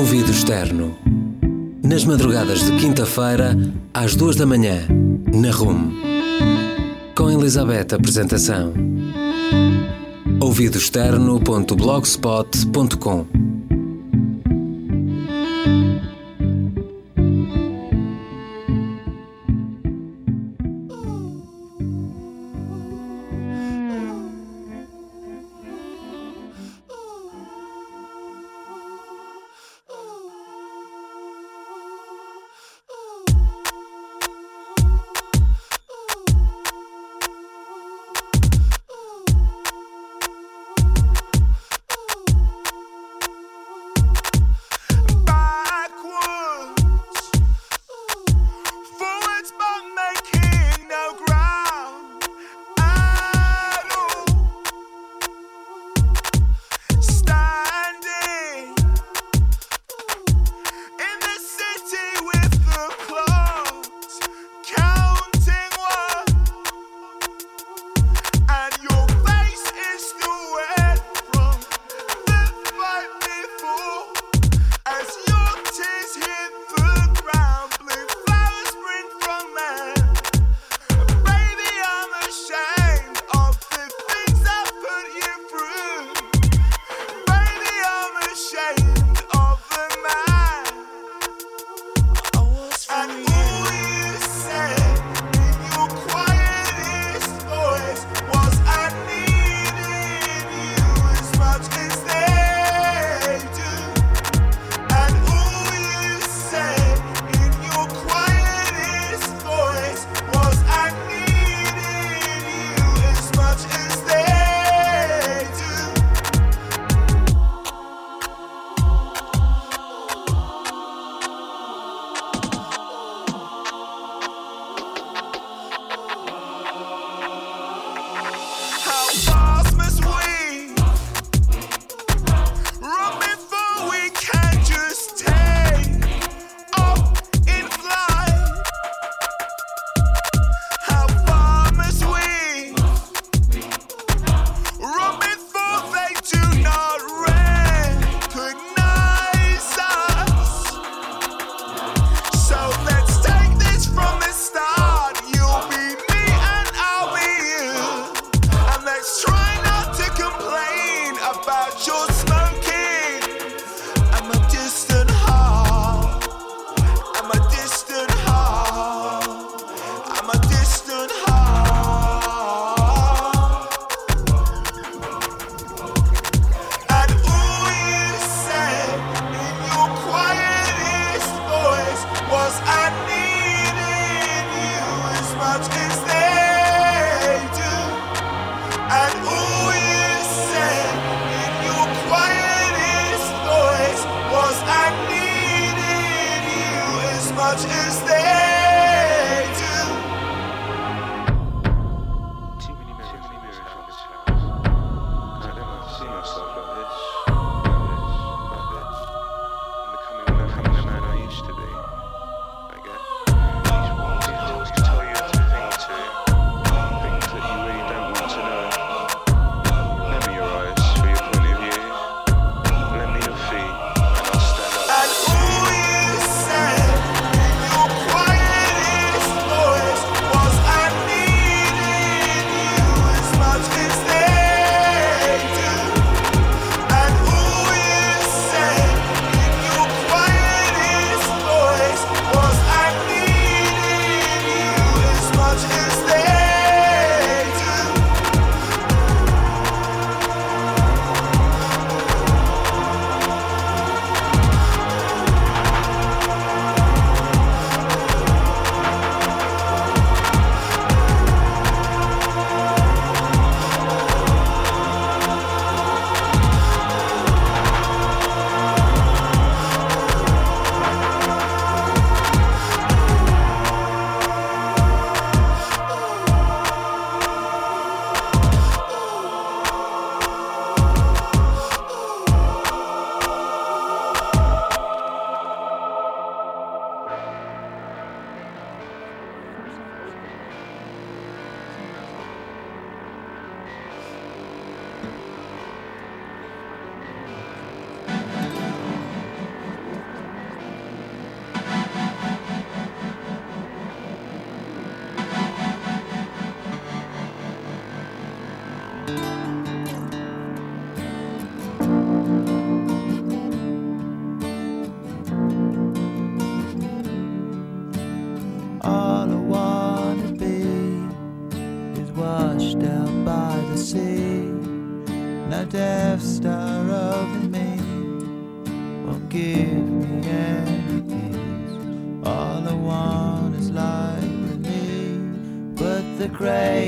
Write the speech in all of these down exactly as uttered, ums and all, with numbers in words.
Ouvido externo. Nas madrugadas de quinta-feira, às duas da manhã, na R U M. Com Elizabeth Apresentação. ouvido externo ponto blogspot ponto com. And all you said, you're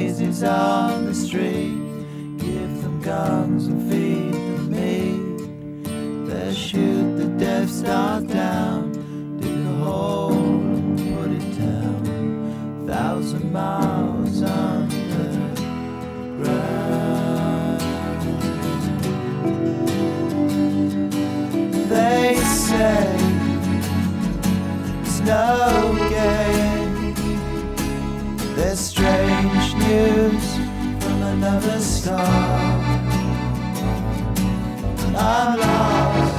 daisies on the street. Give them guns and feed them meat. They shoot the Death Star down, dig a hole and put it down, thousand miles underground. They say it's no game. There's strange news from another star. I'm lost,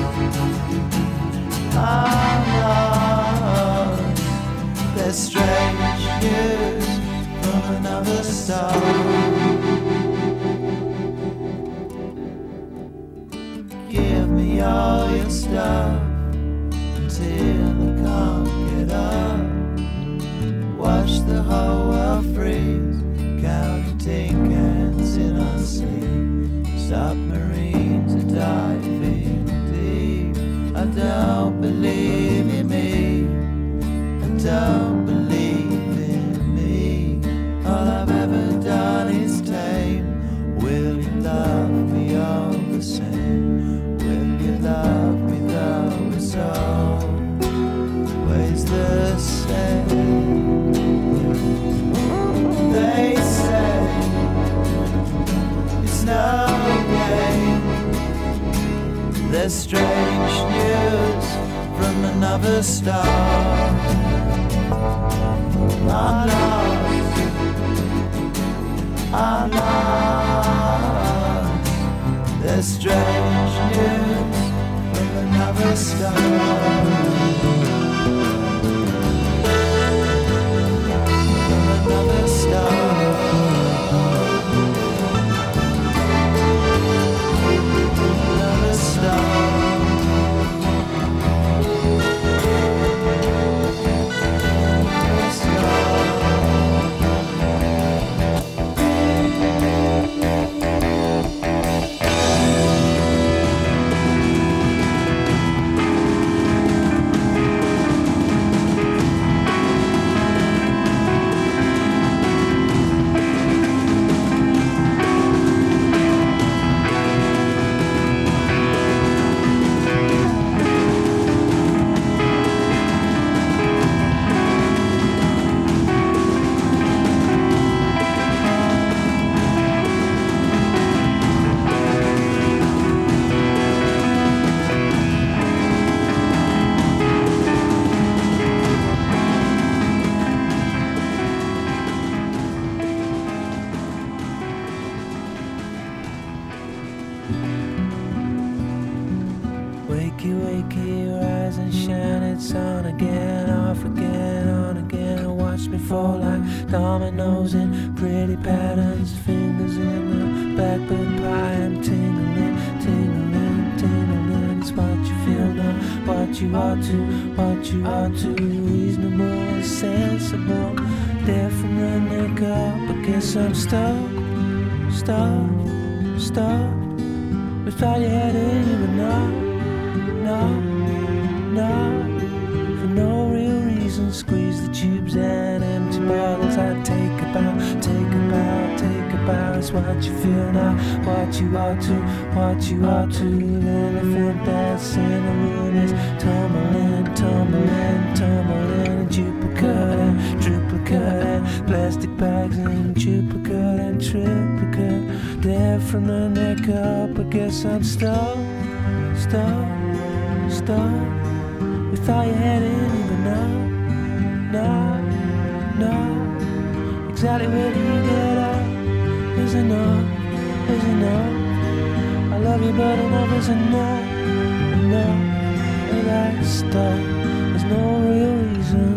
I'm lost. There's strange news from another star. Give me all your stuff until I can't get up. Watch the whole world freeze, counting cans in our sleep. Submarines are diving deep. I don't believe in me, I don't believe in me. All I've ever done is tame. Will you love me all the same? Will you love me though it's always the same? They say it's no game. There's strange news from another star. I'm lost, I'm lost. There's strange news from another star. Another star. Another star. Wakey, wakey, rise and shine. It's on again, off again, on again. Watch me fall like dominoes in pretty patterns. Fingers in the blackbird pie. I'm tingling, tingling, tingling. It's what you feel now, what you ought to, what you ought to. Reasonable, sensible. There from running up, I guess I'm stuck, stuck, stuck. We thought you had it, but no. No, no, for no real reason. Squeeze the tubes and empty bottles. I take a bow, take a bow, take a bow. It's what you feel now, what you ought to, what you ought to. The elephant that's in the room is tumbling, tumbling, tumbling. And duplicate and triplicate and plastic bags and duplicate and triplicate. There from the neck up, I guess I'm stuck, stuck. Stop. We thought you had it, but no, no, no. Exactly where do you get up? Is enough, is enough. I love you, but enough is enough, enough. And that stuff, there's no real reason.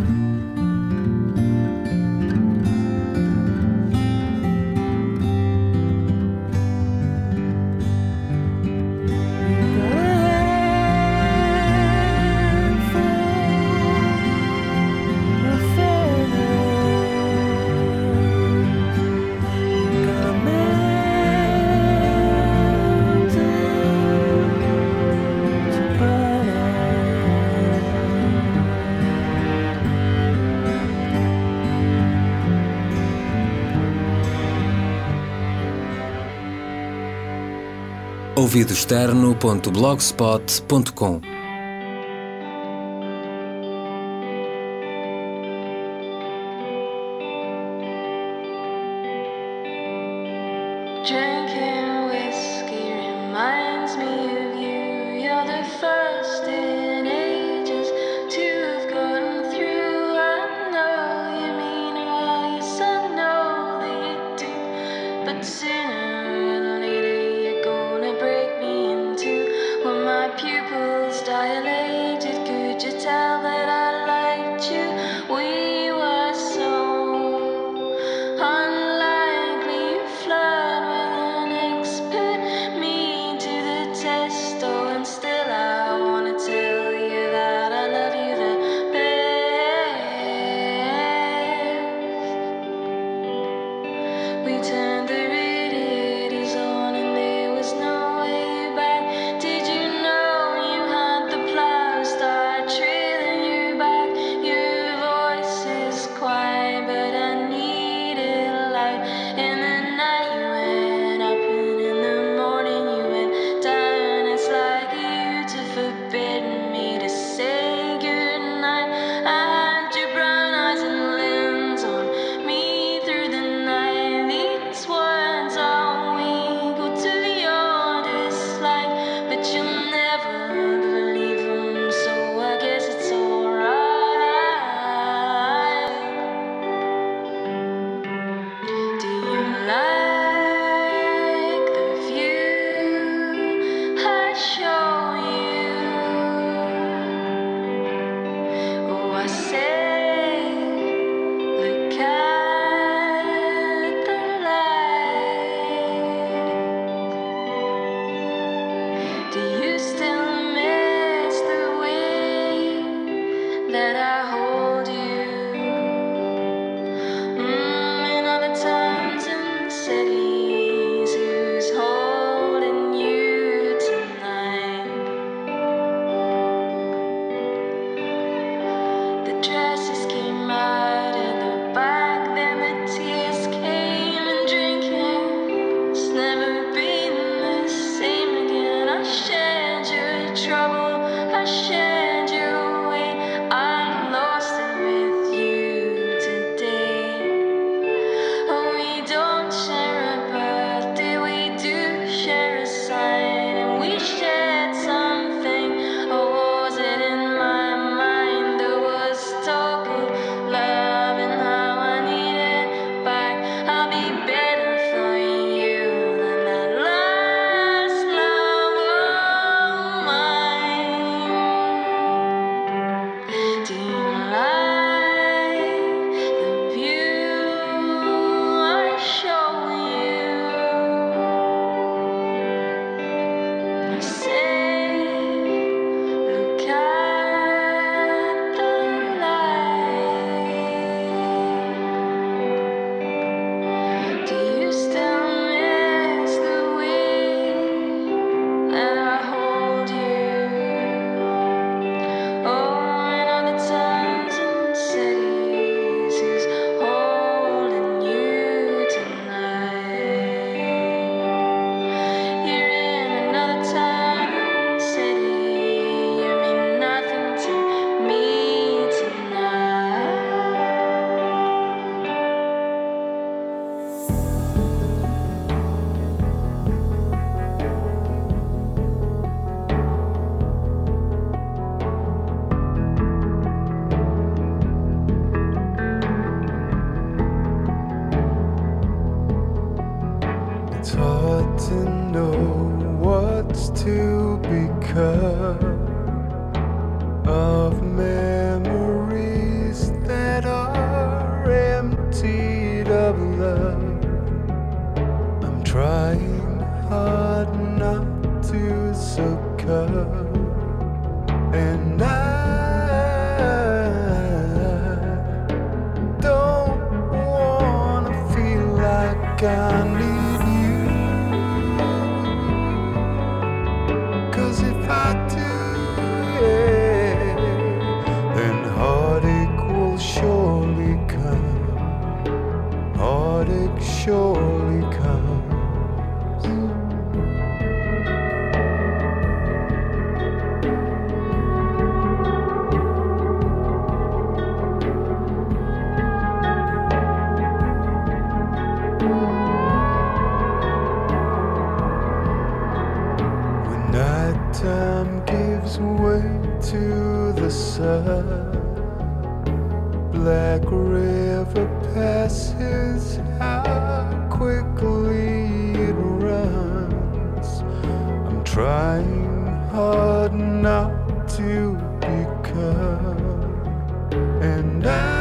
ouvido externo ponto blogspot ponto com. Drinking whiskey reminds me of you. You're the first in ages to have gone through. I know you mean well, yes I know that you do. But sooner or later you're gonna break me in two. When my pupils dilated, could you tell that I liked you? We were so unlikely. You flirt with an expert, me to the test. Oh, and still I wanna tell you that I love you the best. We turned the radiators on and there was no way back. Did you know you had the plow start trailing you back? Your voice is quiet, but I need it loud. In the night you went up and in the morning you went down. It's like you to forbid me to say goodnight. I had your brown eyes and lens on me through the night. These words are equal to your dislike, but you'll never believe them, so I guess it's alright. Do you like the view I show you? Oh, I say, look at the light. Do you still miss the way that I hold you? Mm, in other times and cities, who's holding you tonight? The dresses came out in the back, then the tears came, and drinking's never been the same again. I shared your trouble, I shared your weight, I lost it with you today. Oh, we don't share a birthday, we do share a sign, and we shared something. Or was it in my mind? There was talk of love and how I need it back. I'll be better for you than that last love of mine. Do you like the view I show you? I say, look at the light. Do you still miss the way that I hold you? Oh, in other times and cities, who's holding you tonight? You're in another time and city, you mean nothing to me tonight. It's hard to know what's to become of memories that are emptied of love. I'm trying hard not to succumb, and I don't wanna feel like I need you. 'Cause if I do, yeah, gives way to the sun. Black river passes, how quickly it runs. I'm trying hard not to become, and I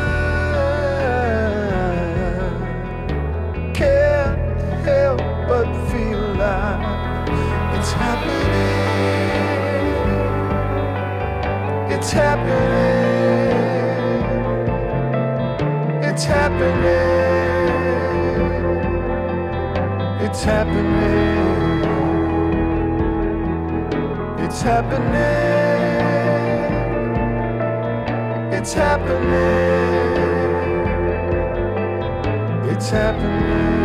can't help but feel like it's happening. It's happening. It's happening. It's happening. It's happening. It's happening. It's happening.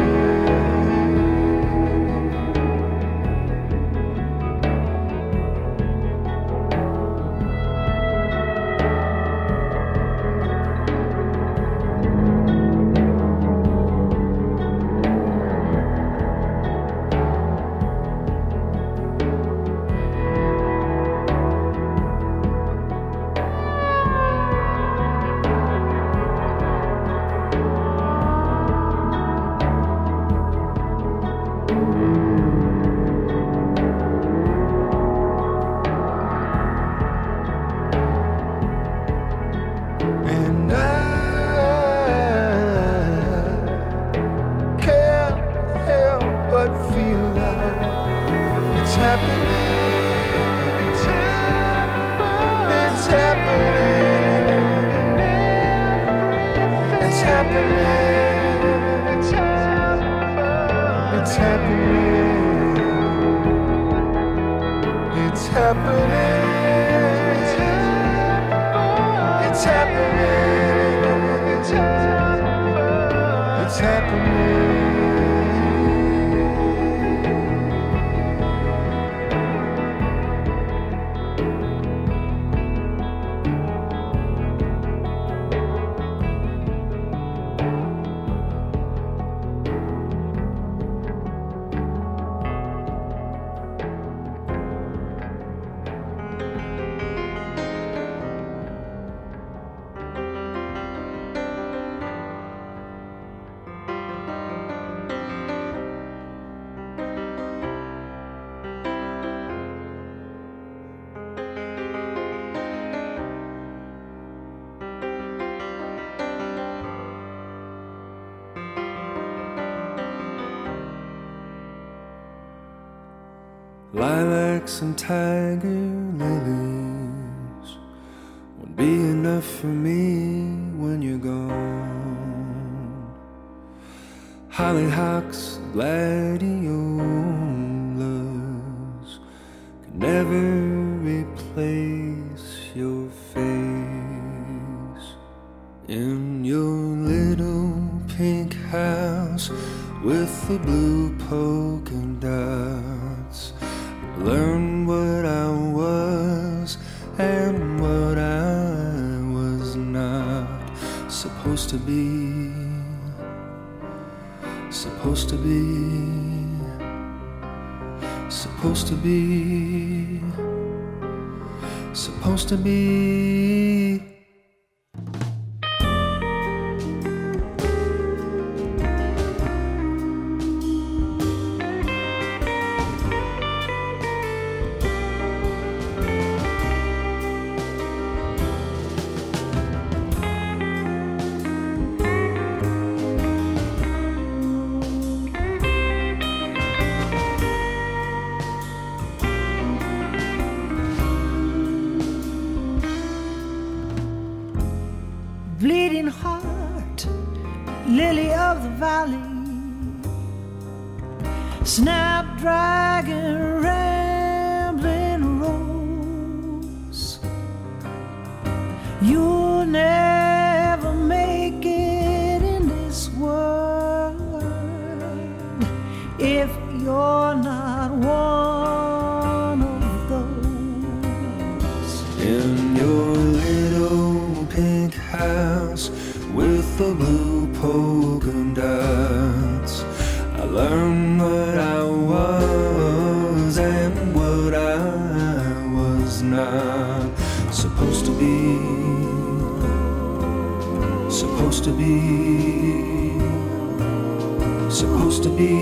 Lilacs and tiger lilies won't be enough for me when you're gone. Hollyhocks, gladiolas can never replace your face. In your little pink house with the blue polka dots, learn what I was and what I was not supposed to be, supposed to be, supposed to be, supposed to be. Bleeding heart, lily of the valley, snapdragon, rambling rose. You'll never make it in this world if you're not one of those. In your little pink house with the blue polka dots, I learned what I was and what I was not supposed to be, supposed to be, supposed to be,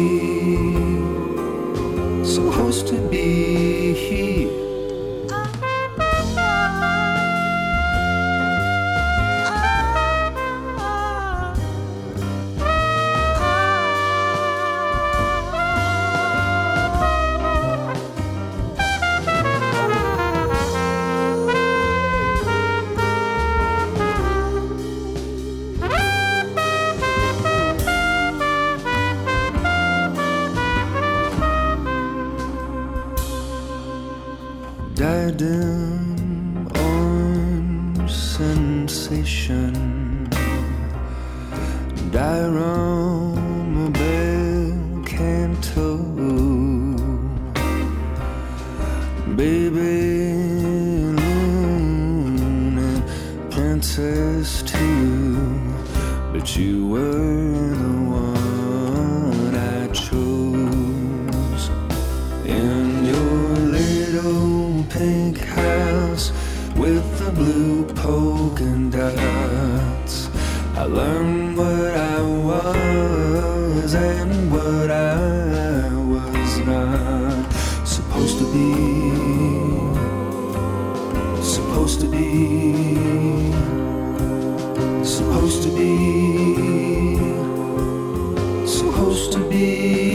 supposed to be here. Diadem orange sensation, diorama bell canto, baby loon and princess too, but you were the one I chose. In your little pink house with the blue polka dots, I learned what I was and what I was not supposed to be, supposed to be, supposed to be, supposed to be.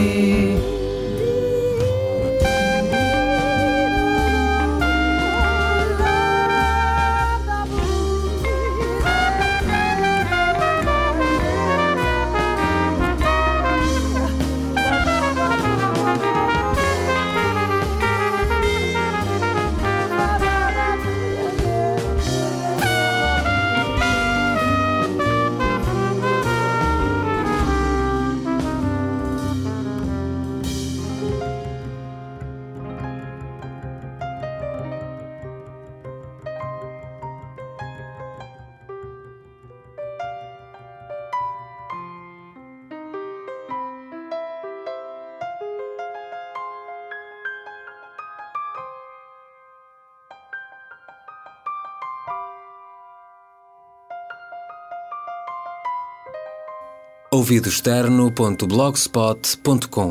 ouvido externo ponto blogspot ponto com.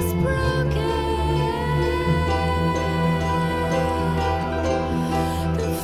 The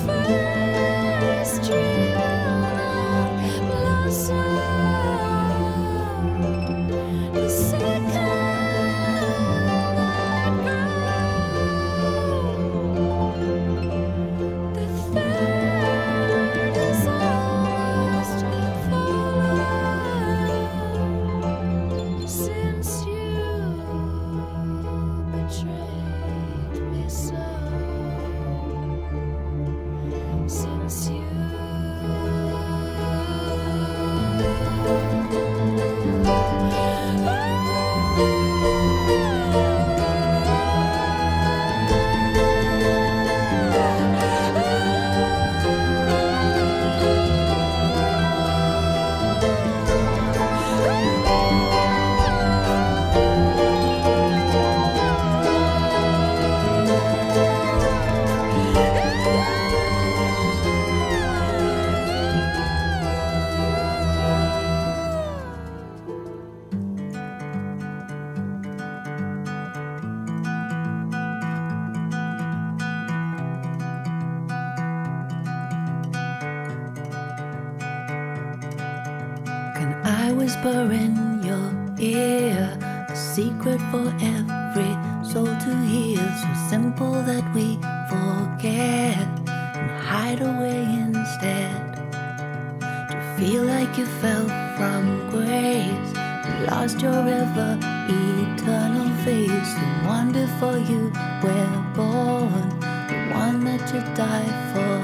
I whisper in your ear, a secret for every soul to hear, so simple that we forget and hide away instead. To feel like you fell from grace, you lost your ever eternal face, the one before you were born, the one that you died for.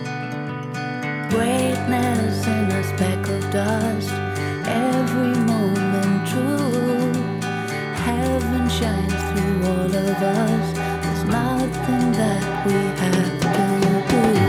Greatness in a speck of dust, every moment true. Heaven shines through all of us. There's nothing that we have to do.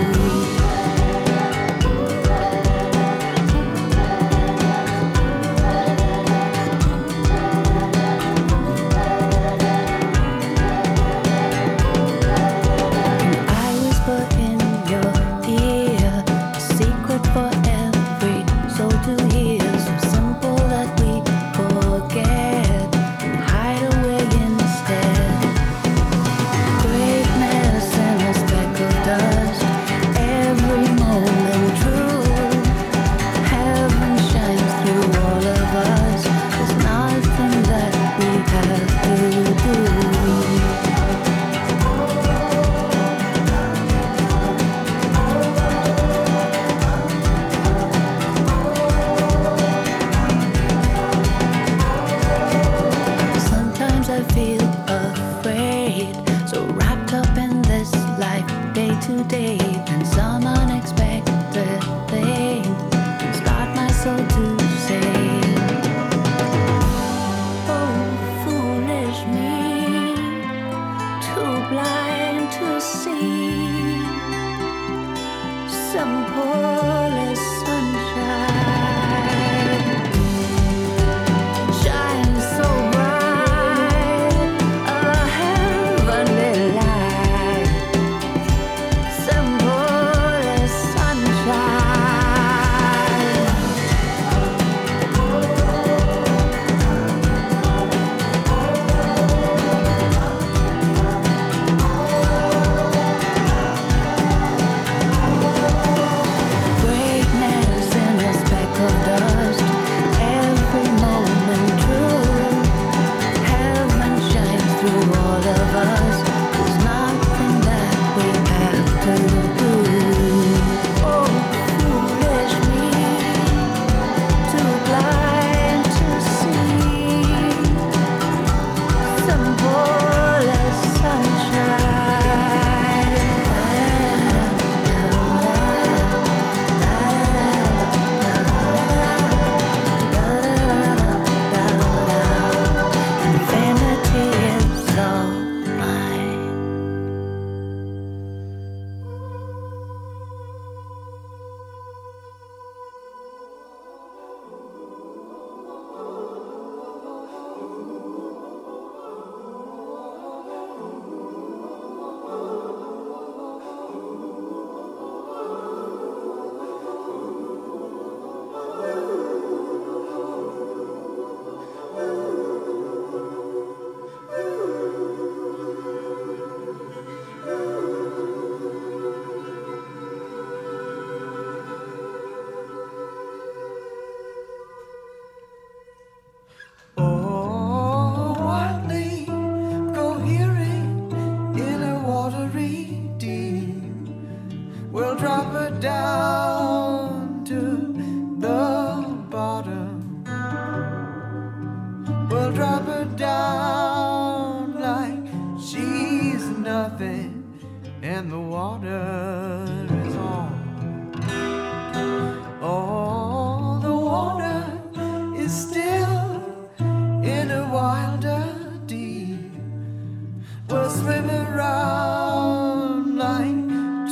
And the water is all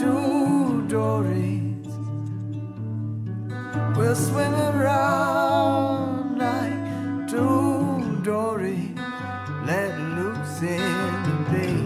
two dories will swim around like two dories let loose in the bay.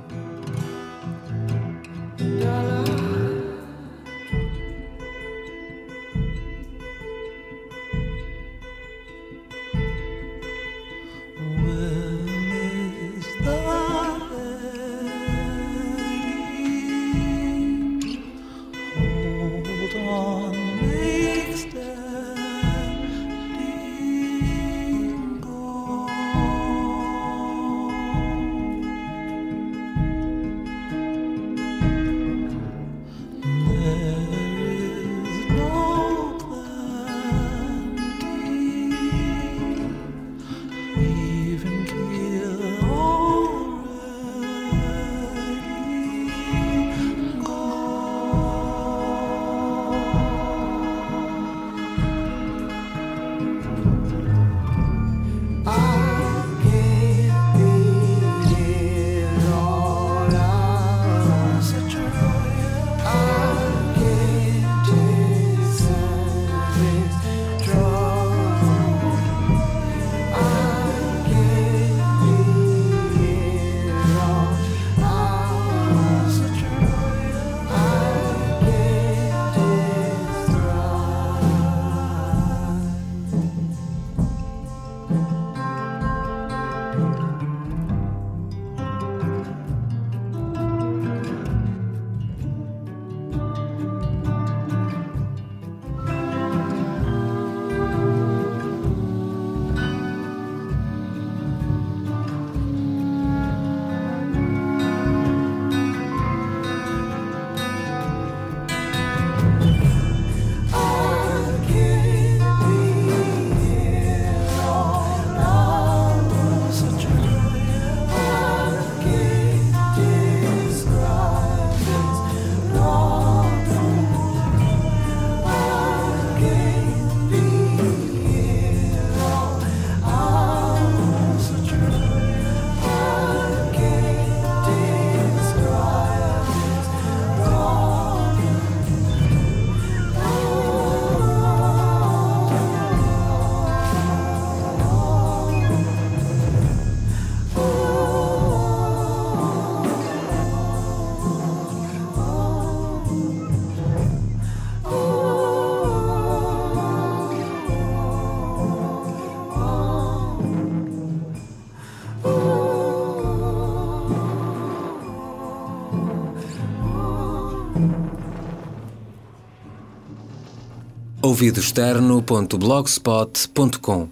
ouvidoexterno ponto blogspot ponto com.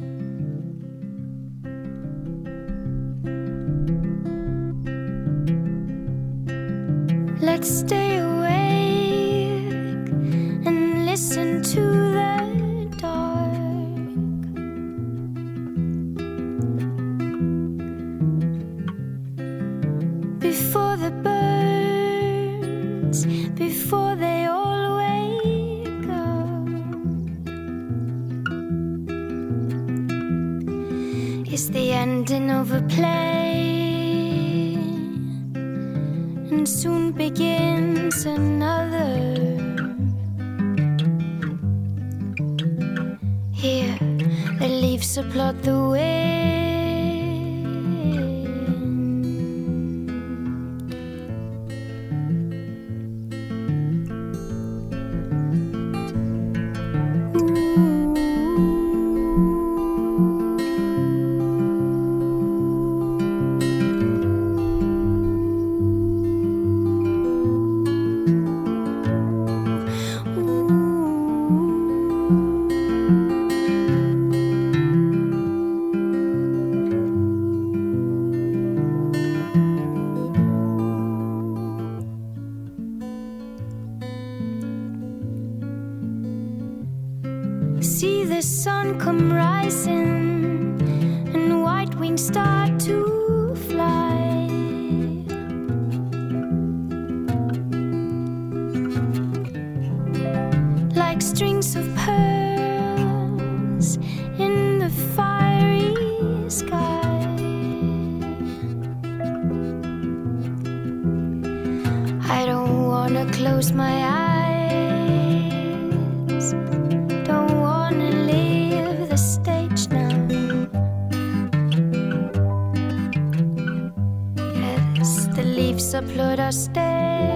Let's stay awake and listen to the dark. Before the birds, before they all wake up. It's the ending of a play, and soon begins another. Here, the leaves applaud the wind. See the sun come rising and white wings start to fly. Like strings of pearls in the fiery sky. I don't wanna close my eyes. Don't wanna leave the stage now. As the leaves upload our stage.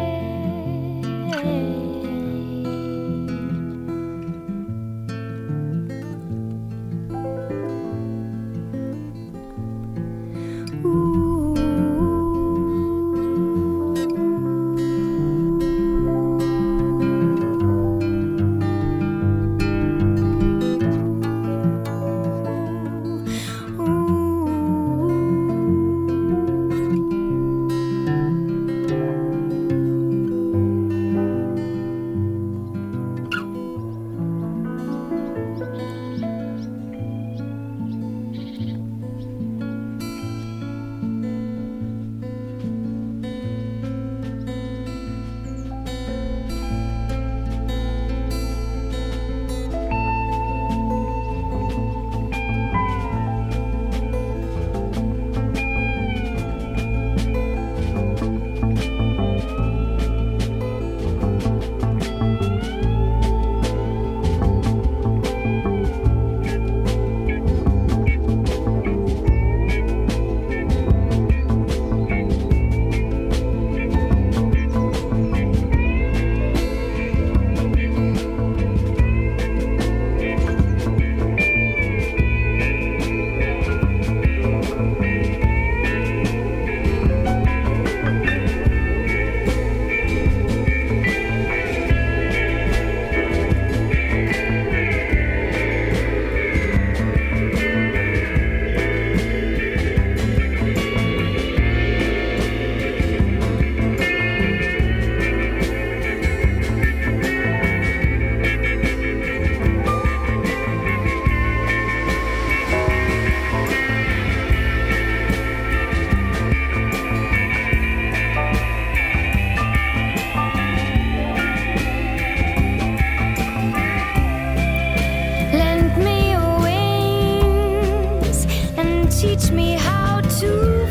Teach me how to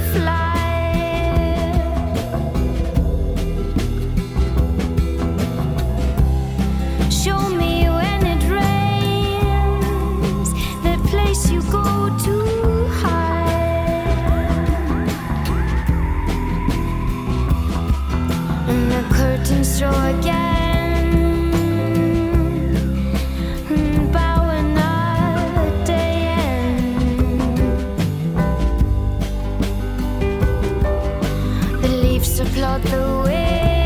fly. Show me when it rains, that place you go to hide. And the curtains draw again. Applaud the way.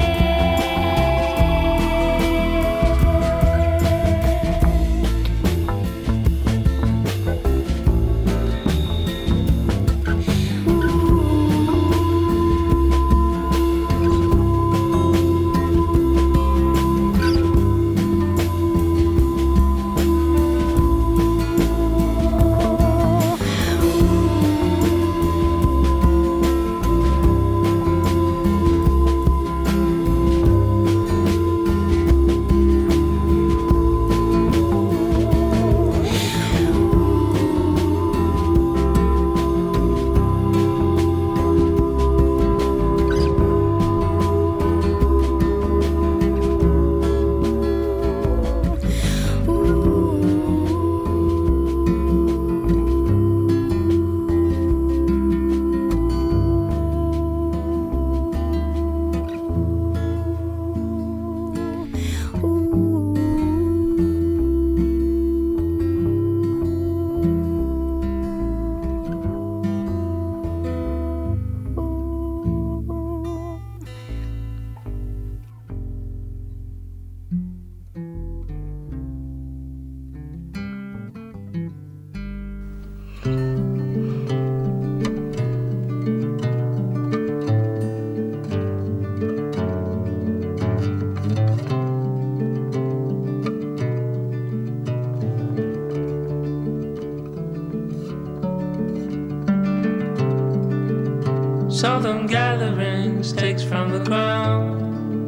Southern gatherings takes from the ground.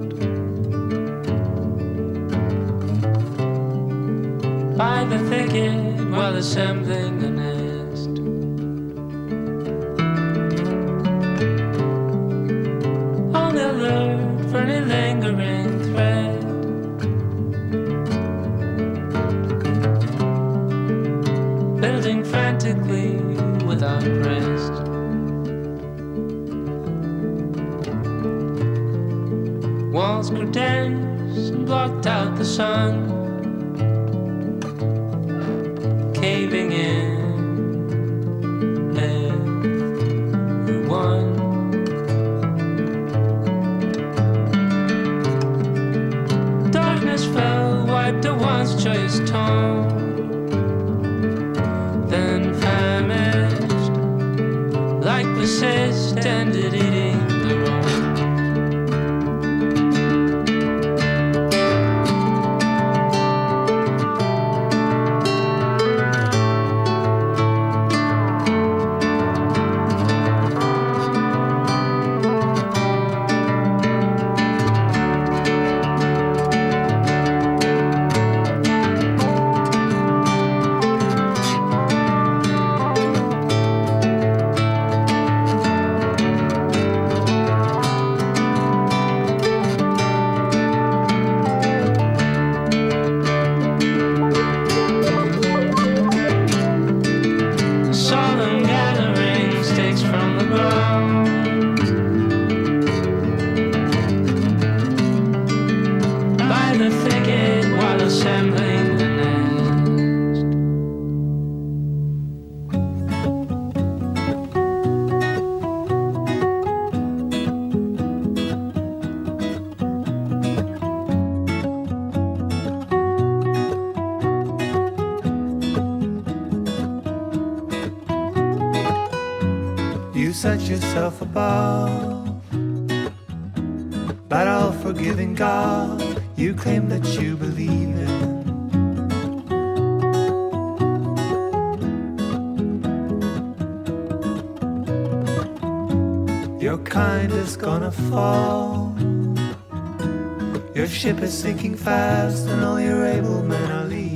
By the thicket while assembling a nest. On the alert for any lingering threat. practically without rest. Walls grew dense and blocked out the sun, caving in everyone. Darkness fell, wiped a once joyous tone, then famished, like persist, ended eating the wrong. Set yourself above, but all forgiving God you claim that you believe in. Your kind is gonna fall, your ship is sinking fast and all your able men are leaving.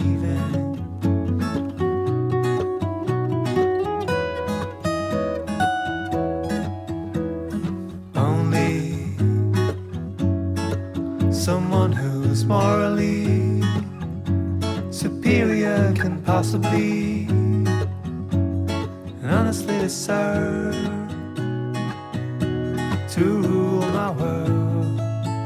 Someone who's morally superior can possibly and honestly deserve to rule my world.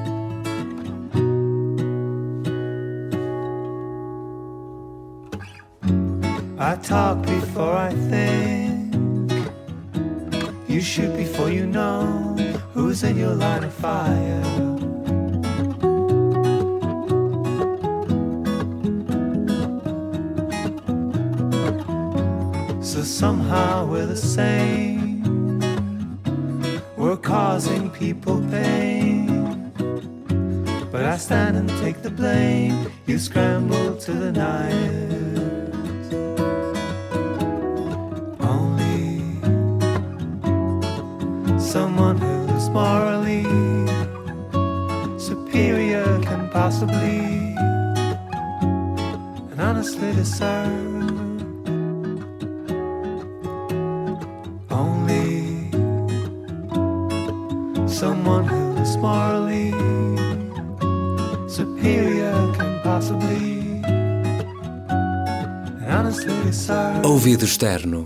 I talk before I think. You shoot before you know who's in your line of fire. Somehow we're the same. We're causing people pain, but I stand and take the blame. You scramble to the night. Only someone who's morally superior can possibly and honestly deserve someone who's morally superior can possibly and honestly deserve. Ouvido externo.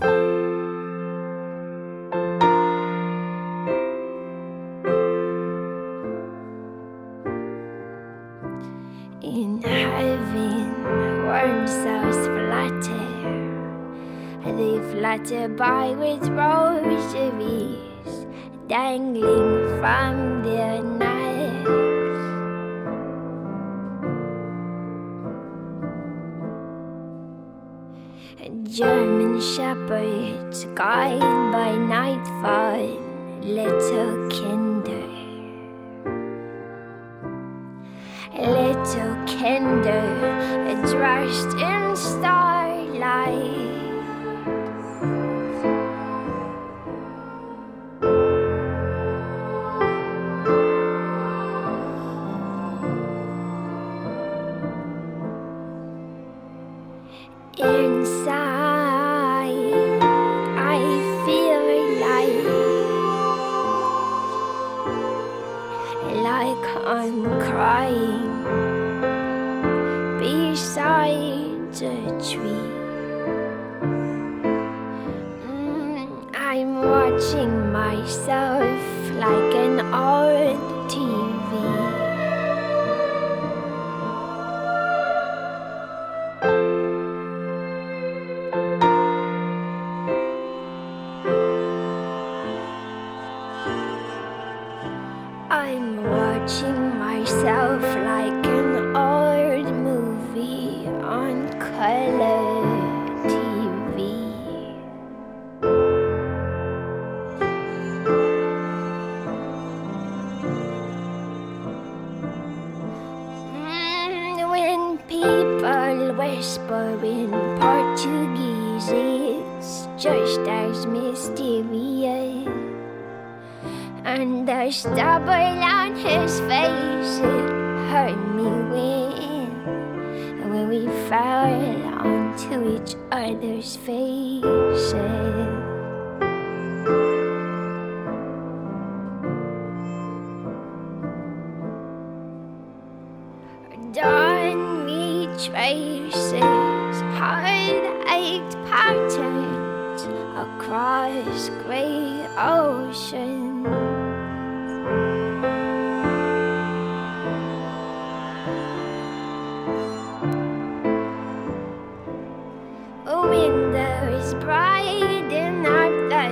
In heaven, warm souls flutter, they flutter by with rosaries dangling from their necks. German shepherds guided by nightfall, little kinder, little kinder, dressed in starlight. Inside, I feel like, like I'm crying beside a tree. watching myself like an old T V. I'm watching myself like an old movie on color T V. Mm, when people whisper in Portuguese, it's just as mysterious. And the stubble on his face, it hurt me when, when we fell onto each other's faces. Dawn retraces heart-ached patterns across gray oceans. Windows brighten up the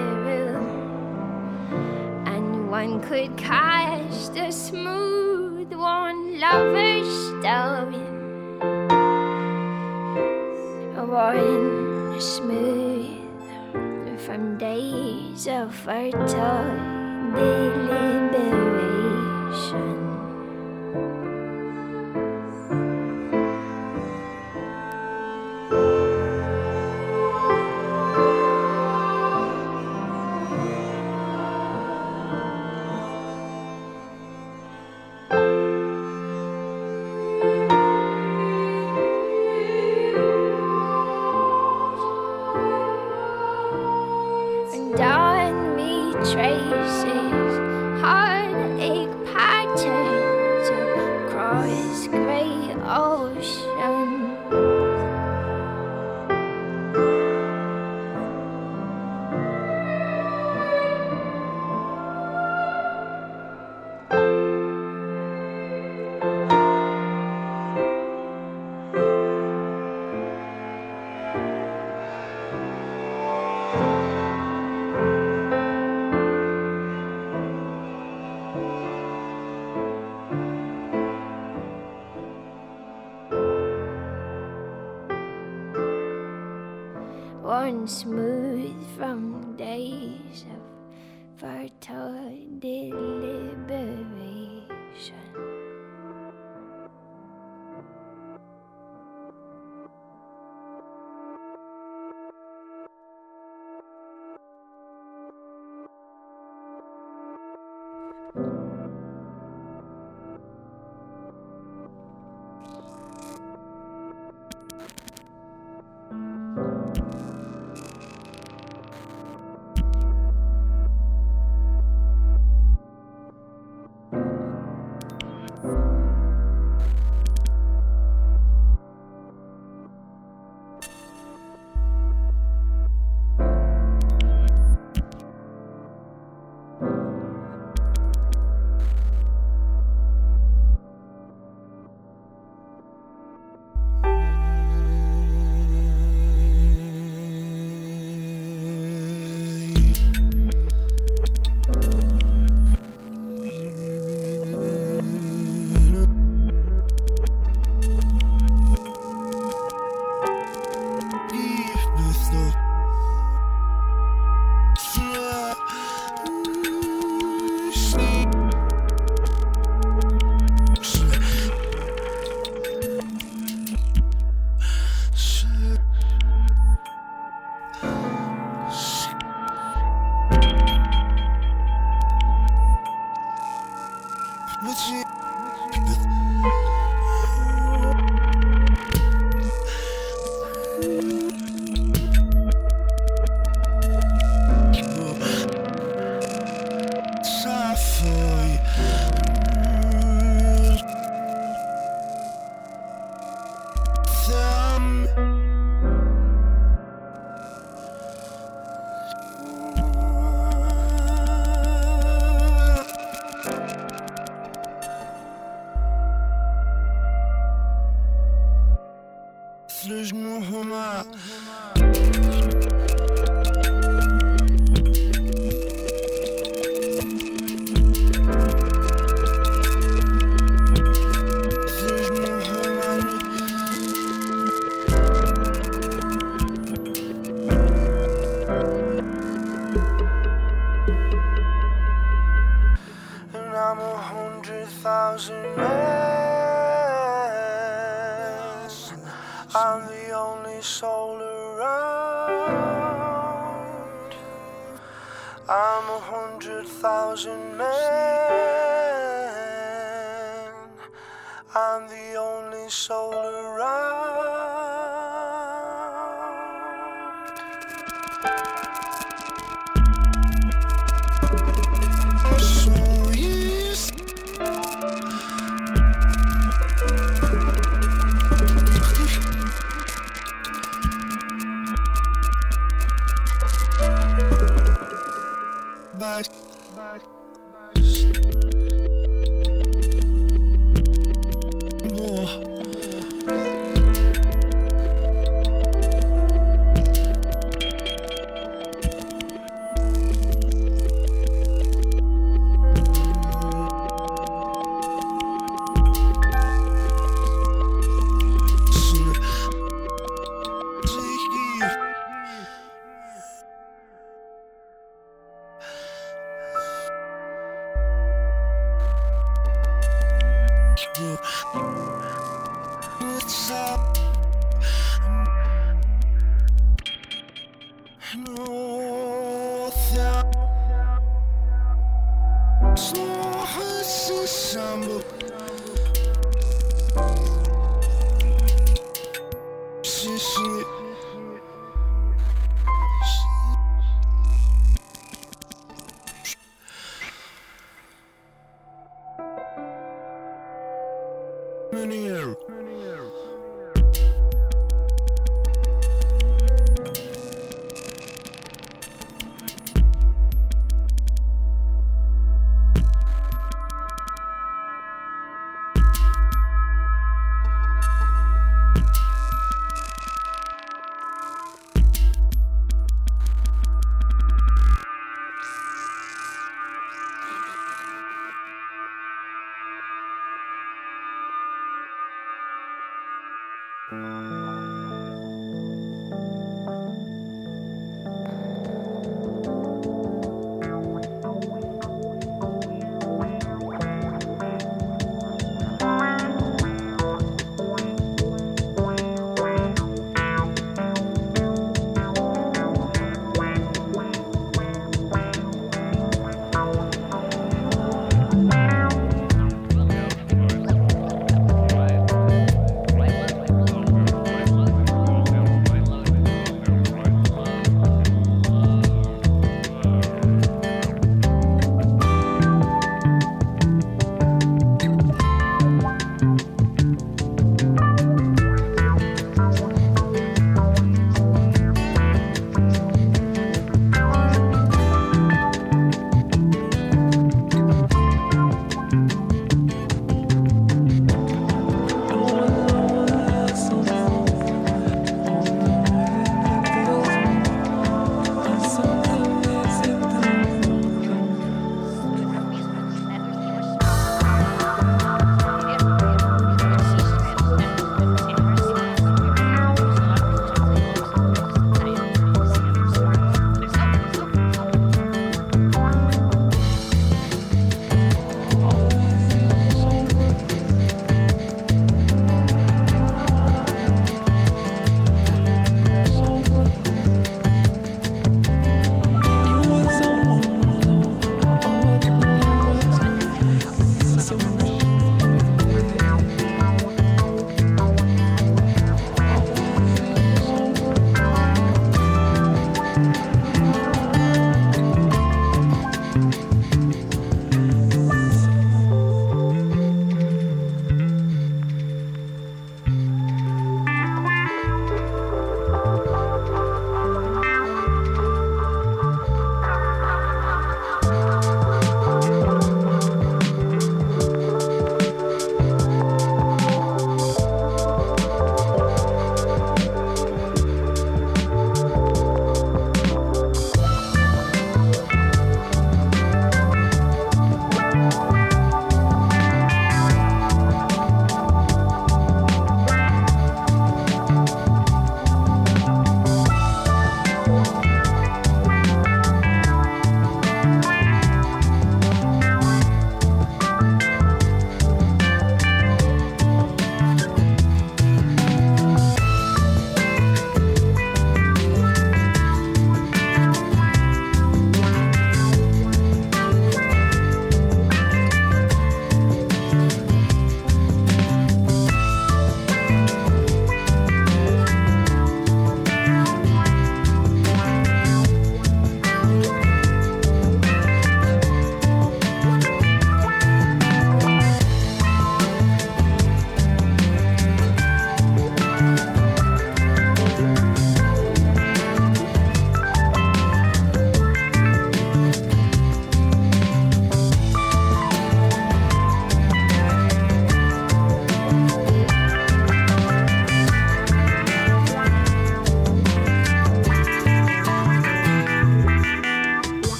room, and one could cast a smooth one lover's story. One smooth from days of fertile deliberation. Dawn retraces heartache patterns across gray ocean. One smooth from days of fertile deliberation. Fleurs no Roma. I'm a hundred thousand men. I'm the only soul around. I'm a hundred thousand men. I'm the only soul around. So yes. Bye. Bye. What's up? No, so hasi sambo. Shishi. Meneer. Thank you.